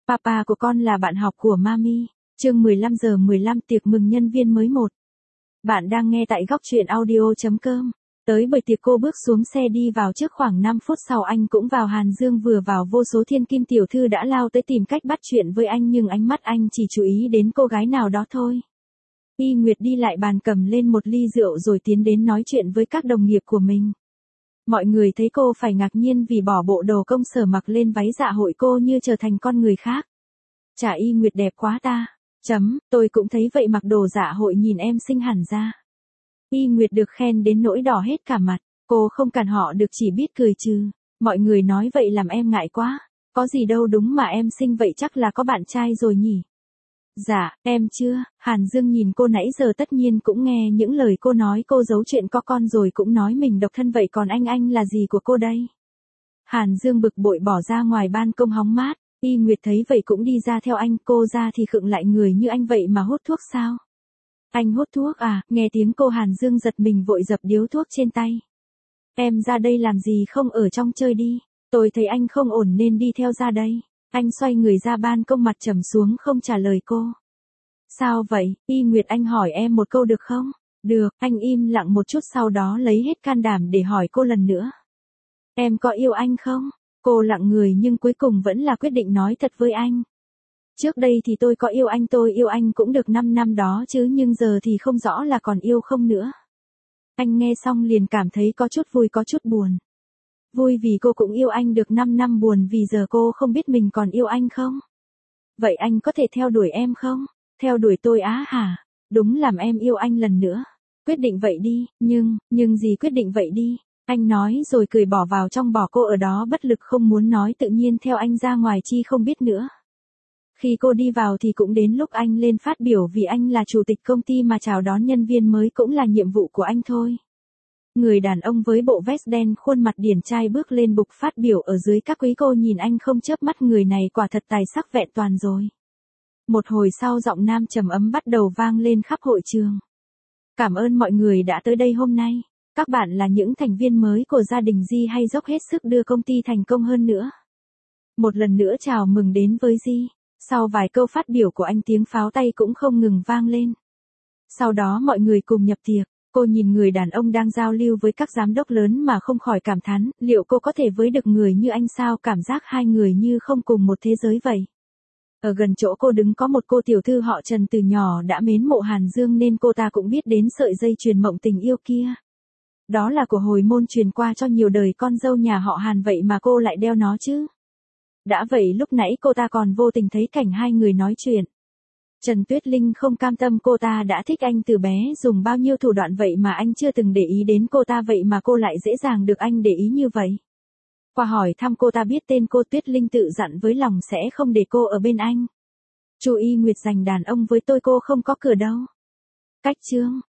Papa của con là bạn học của Mami. Chương 15:15 tiệc mừng nhân viên mới 1. Bạn đang nghe tại góc truyện audio.com. Tới buổi tiệc cô bước xuống xe đi vào trước khoảng 5 phút sau anh cũng vào. Hàn Dương vừa vào vô số thiên kim tiểu thư đã lao tới tìm cách bắt chuyện với anh nhưng ánh mắt anh chỉ chú ý đến cô gái nào đó thôi. Y Nguyệt đi lại bàn cầm lên một ly rượu rồi tiến đến nói chuyện với các đồng nghiệp của mình. Mọi người thấy cô phải ngạc nhiên vì bỏ bộ đồ công sở mặc lên váy dạ hội cô như trở thành con người khác. Chà, Y Nguyệt đẹp quá ta. Tôi cũng thấy vậy, mặc đồ dạ hội nhìn em xinh hẳn ra. Y Nguyệt được khen đến nỗi đỏ hết cả mặt, cô không cản họ được chỉ biết cười trừ. Mọi người nói vậy làm em ngại quá. Có gì đâu, đúng mà em xinh vậy chắc là có bạn trai rồi nhỉ? Dạ, em chưa. Hàn Dương nhìn cô nãy giờ tất nhiên cũng nghe những lời cô nói, cô giấu chuyện có con rồi cũng nói mình độc thân, vậy còn anh là gì của cô đây? Hàn Dương bực bội bỏ ra ngoài ban công hóng mát. Y Nguyệt thấy vậy cũng đi ra theo anh, cô ra thì khựng lại, người như anh vậy mà hút thuốc sao? Anh hút thuốc à? Nghe tiếng cô Hàn Dương giật mình vội dập điếu thuốc trên tay. Em ra đây làm gì, không ở trong chơi đi. Tôi thấy anh không ổn nên đi theo ra đây. Anh xoay người ra ban công, mặt trầm xuống không trả lời cô. Sao vậy, Y Nguyệt, anh hỏi em một câu được không? Được, anh im lặng một chút sau đó lấy hết can đảm để hỏi cô lần nữa. Em có yêu anh không? Cô lặng người nhưng cuối cùng vẫn là quyết định nói thật với anh. Trước đây thì tôi có yêu anh, tôi yêu anh cũng được 5 năm đó chứ, nhưng giờ thì không rõ là còn yêu không nữa. Anh nghe xong liền cảm thấy có chút vui có chút buồn. Vui vì cô cũng yêu anh được 5 năm, buồn vì giờ cô không biết mình còn yêu anh không. Vậy anh có thể theo đuổi em không? Theo đuổi tôi á hả? Đúng làm em yêu anh lần nữa. Quyết định vậy đi, nhưng gì quyết định vậy đi. Anh nói rồi cười bỏ vào trong, bỏ cô ở đó bất lực không muốn nói, tự nhiên theo anh ra ngoài chi không biết nữa. Khi cô đi vào thì cũng đến lúc anh lên phát biểu, vì anh là chủ tịch công ty mà chào đón nhân viên mới cũng là nhiệm vụ của anh thôi. Người đàn ông với bộ vest đen khuôn mặt điển trai bước lên bục phát biểu, ở dưới các quý cô nhìn anh không chớp mắt, người này quả thật tài sắc vẹn toàn rồi. Một hồi sau giọng nam trầm ấm bắt đầu vang lên khắp hội trường. Cảm ơn mọi người đã tới đây hôm nay. Các bạn là những thành viên mới của gia đình Di, hay dốc hết sức đưa công ty thành công hơn nữa. Một lần nữa chào mừng đến với Di. Sau vài câu phát biểu của anh, tiếng pháo tay cũng không ngừng vang lên. Sau đó mọi người cùng nhập tiệc. Cô nhìn người đàn ông đang giao lưu với các giám đốc lớn mà không khỏi cảm thán, liệu cô có thể với được người như anh sao, cảm giác hai người như không cùng một thế giới vậy. Ở gần chỗ cô đứng có một cô tiểu thư họ Trần, từ nhỏ đã mến mộ Hàn Dương nên cô ta cũng biết đến sợi dây chuyền mộng tình yêu kia. Đó là của hồi môn truyền qua cho nhiều đời con dâu nhà họ Hàn, vậy mà cô lại đeo nó chứ. Đã vậy lúc nãy cô ta còn vô tình thấy cảnh hai người nói chuyện. Trần Tuyết Linh không cam tâm, cô ta đã thích anh từ bé, dùng bao nhiêu thủ đoạn vậy mà anh chưa từng để ý đến cô ta, vậy mà cô lại dễ dàng được anh để ý như vậy. Qua hỏi thăm cô ta biết tên cô, Tuyết Linh tự dặn với lòng sẽ không để cô ở bên anh. Chú Y Nguyệt, dành đàn ông với tôi cô không có cửa đâu. Cách chương.